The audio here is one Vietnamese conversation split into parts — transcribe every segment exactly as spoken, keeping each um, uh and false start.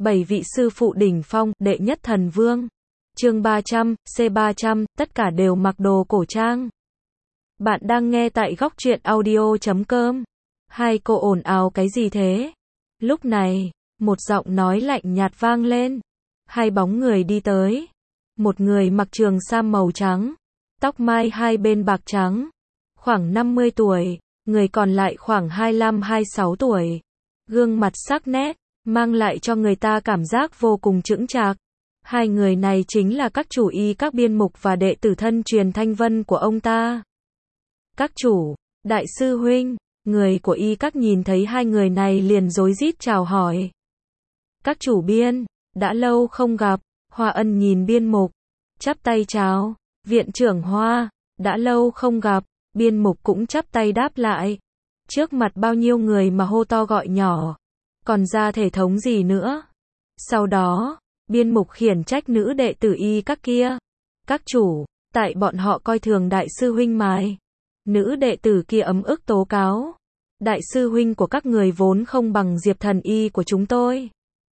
Bảy vị sư phụ đỉnh phong, đệ nhất thần vương. Chương ba trăm, C ba trăm, tất cả đều mặc đồ cổ trang. Bạn đang nghe tại góc truyện audio chấm com. Hai cô ồn ào cái gì thế? Lúc này, một giọng nói lạnh nhạt vang lên. Hai bóng người đi tới. Một người mặc trường sam màu trắng, tóc mai hai bên bạc trắng, khoảng năm mươi tuổi, người còn lại khoảng hai mươi lăm hai mươi sáu tuổi. Gương mặt sắc nét, mang lại cho người ta cảm giác vô cùng chững chạc. Hai người này chính là các chủ y các biên mục và đệ tử thân truyền Thanh Vân của ông ta. Các chủ, đại sư huynh, người của y các nhìn thấy hai người này liền rối rít chào hỏi. Các chủ biên, đã lâu không gặp. Hoa Ân nhìn biên mục, chắp tay chào. Viện trưởng Hoa, đã lâu không gặp. Biên mục cũng chắp tay đáp lại. Trước mặt bao nhiêu người mà hô to gọi nhỏ, còn ra thể thống gì nữa. Sau đó, biên mục khiển trách nữ đệ tử y các kia. Các chủ, tại bọn họ coi thường đại sư huynh mài. Nữ đệ tử kia ấm ức tố cáo. Đại sư huynh của các người vốn không bằng Diệp Thần Y của chúng tôi.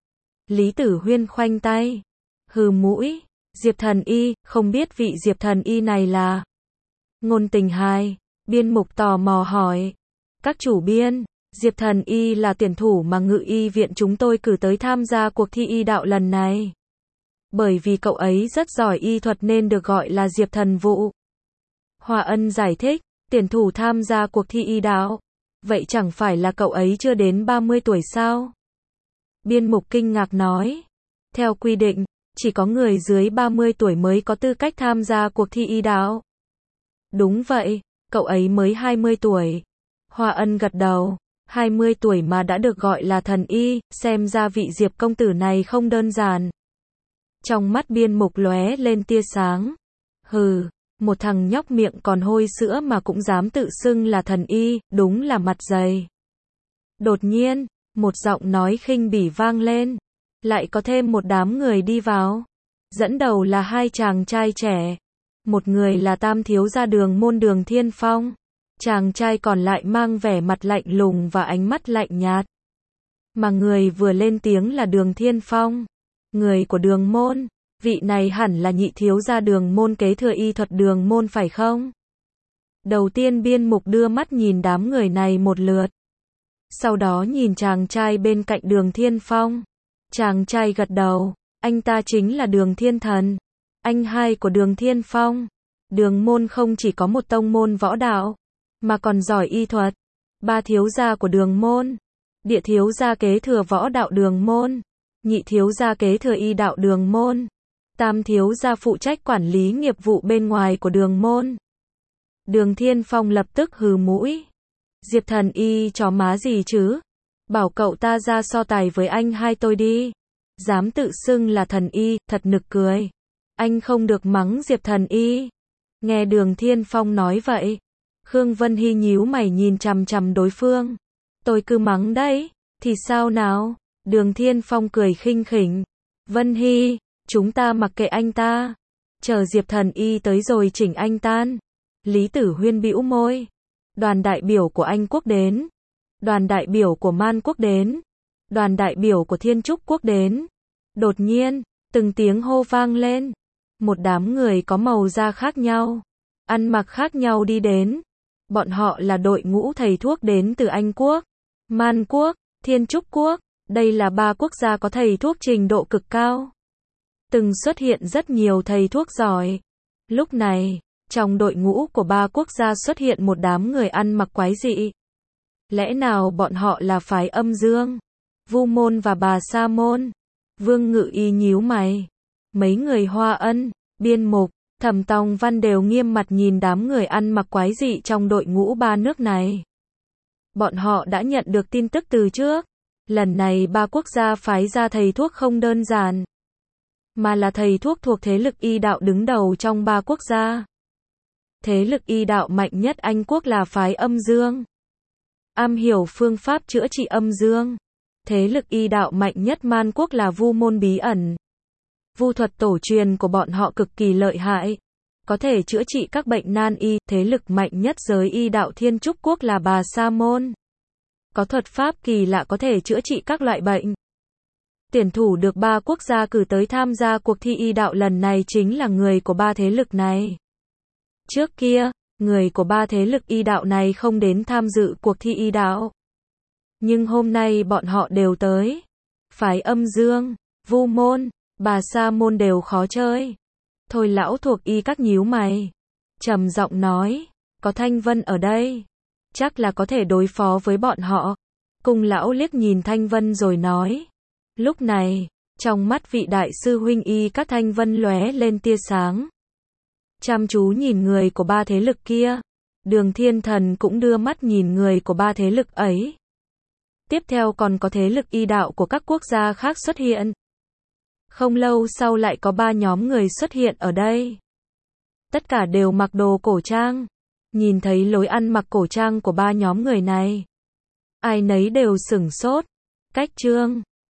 Lý Tử Huyên khoanh tay, hừ mũi. Diệp Thần Y, không biết vị Diệp Thần Y này là. Ngôn Tình Hài, biên mục tò mò hỏi. Các chủ biên, Diệp Thần Y là tuyển thủ mà Ngự Y viện chúng tôi cử tới tham gia cuộc thi y đạo lần này. Bởi vì cậu ấy rất giỏi y thuật nên được gọi là Diệp Thần Vụ. Hoa Ân giải thích, tuyển thủ tham gia cuộc thi y đạo. Vậy chẳng phải là cậu ấy chưa đến ba mươi tuổi sao? Biên mục kinh ngạc nói. Theo quy định, chỉ có người dưới ba mươi tuổi mới có tư cách tham gia cuộc thi y đạo. Đúng vậy, cậu ấy mới hai mươi tuổi. Hoa Ân gật đầu. hai mươi tuổi mà đã được gọi là thần y, xem ra vị Diệp công tử này không đơn giản. Trong mắt biên mục lóe lên tia sáng. Hừ, một thằng nhóc miệng còn hôi sữa mà cũng dám tự xưng là thần y, đúng là mặt dày. Đột nhiên, một giọng nói khinh bỉ vang lên. Lại có thêm một đám người đi vào. Dẫn đầu là hai chàng trai trẻ. Một người là tam thiếu gia Đường Môn Đường Thiên Phong. Chàng trai còn lại mang vẻ mặt lạnh lùng và ánh mắt lạnh nhạt. Mà người vừa lên tiếng là Đường Thiên Phong. Người của Đường Môn. Vị này hẳn là nhị thiếu gia Đường Môn kế thừa y thuật Đường Môn phải không? Đầu tiên biên mục đưa mắt nhìn đám người này một lượt. Sau đó nhìn chàng trai bên cạnh Đường Thiên Phong. Chàng trai gật đầu. Anh ta chính là Đường Thiên Thần, anh hai của Đường Thiên Phong. Đường Môn không chỉ có một tông môn võ đạo, mà còn giỏi y thuật. Ba thiếu gia của Đường Môn. Địa thiếu gia kế thừa võ đạo Đường Môn. Nhị thiếu gia kế thừa y đạo Đường Môn. Tam thiếu gia phụ trách quản lý nghiệp vụ bên ngoài của Đường Môn. Đường Thiên Phong lập tức hừ mũi. Diệp Thần Y chó má gì chứ? Bảo cậu ta ra so tài với anh hai tôi đi. Dám tự xưng là thần y, thật nực cười. Anh không được mắng Diệp Thần Y. Nghe Đường Thiên Phong nói vậy, Khương Vân Hy nhíu mày nhìn chằm chằm đối phương. Tôi cứ mắng đấy, thì sao nào? Đường Thiên Phong cười khinh khỉnh. Vân Hy, chúng ta mặc kệ anh ta. Chờ Diệp Thần Y tới rồi chỉnh anh tan. Lý Tử Huyên bĩu môi. Đoàn đại biểu của Anh quốc đến. Đoàn đại biểu của Man quốc đến. Đoàn đại biểu của Thiên Trúc quốc đến. Đột nhiên, từng tiếng hô vang lên. Một đám người có màu da khác nhau, ăn mặc khác nhau đi đến. Bọn họ là đội ngũ thầy thuốc đến từ Anh quốc, Man quốc, Thiên Trúc quốc. Đây là ba quốc gia có thầy thuốc trình độ cực cao. Từng xuất hiện rất nhiều thầy thuốc giỏi. Lúc này, trong đội ngũ của ba quốc gia xuất hiện một đám người ăn mặc quái dị. Lẽ nào bọn họ là phái Âm Dương, Vu môn và Bà Sa môn? Vương Ngự Y nhíu mày. Mấy người Hoa Ân, biên mục, Thẩm Tòng Văn đều nghiêm mặt nhìn đám người ăn mặc quái dị trong đội ngũ ba nước này. Bọn họ đã nhận được tin tức từ trước. Lần này ba quốc gia phái ra thầy thuốc không đơn giản, mà là thầy thuốc thuộc thế lực y đạo đứng đầu trong ba quốc gia. Thế lực y đạo mạnh nhất Anh quốc là phái Âm Dương, am hiểu phương pháp chữa trị âm dương. Thế lực y đạo mạnh nhất Man quốc là Vu môn bí ẩn. Vu thuật tổ truyền của bọn họ cực kỳ lợi hại, có thể chữa trị các bệnh nan y. Thế lực mạnh nhất giới y đạo Thiên Trúc quốc là Bà Sa môn, có thuật pháp kỳ lạ có thể chữa trị các loại bệnh. Tuyển thủ được ba quốc gia cử tới tham gia cuộc thi y đạo lần này chính là người của ba thế lực này. Trước kia, người của ba thế lực y đạo này không đến tham dự cuộc thi y đạo. Nhưng hôm nay bọn họ đều tới. Phái Âm Dương, Vu Môn, Bà Sa Môn đều khó chơi. Thôi lão thuộc y các nhíu mày. Trầm giọng nói, có Thanh Vân ở đây. Chắc là có thể đối phó với bọn họ. Cung lão liếc nhìn Thanh Vân rồi nói. Lúc này, trong mắt vị đại sư huynh y các Thanh Vân lóe lên tia sáng. Chăm chú nhìn người của ba thế lực kia. Đường Thiên Thần cũng đưa mắt nhìn người của ba thế lực ấy. Tiếp theo còn có thế lực y đạo của các quốc gia khác xuất hiện. Không lâu sau lại có ba nhóm người xuất hiện ở đây. Tất cả đều mặc đồ cổ trang. Nhìn thấy lối ăn mặc cổ trang của ba nhóm người này, ai nấy đều sửng sốt. Cách Trương,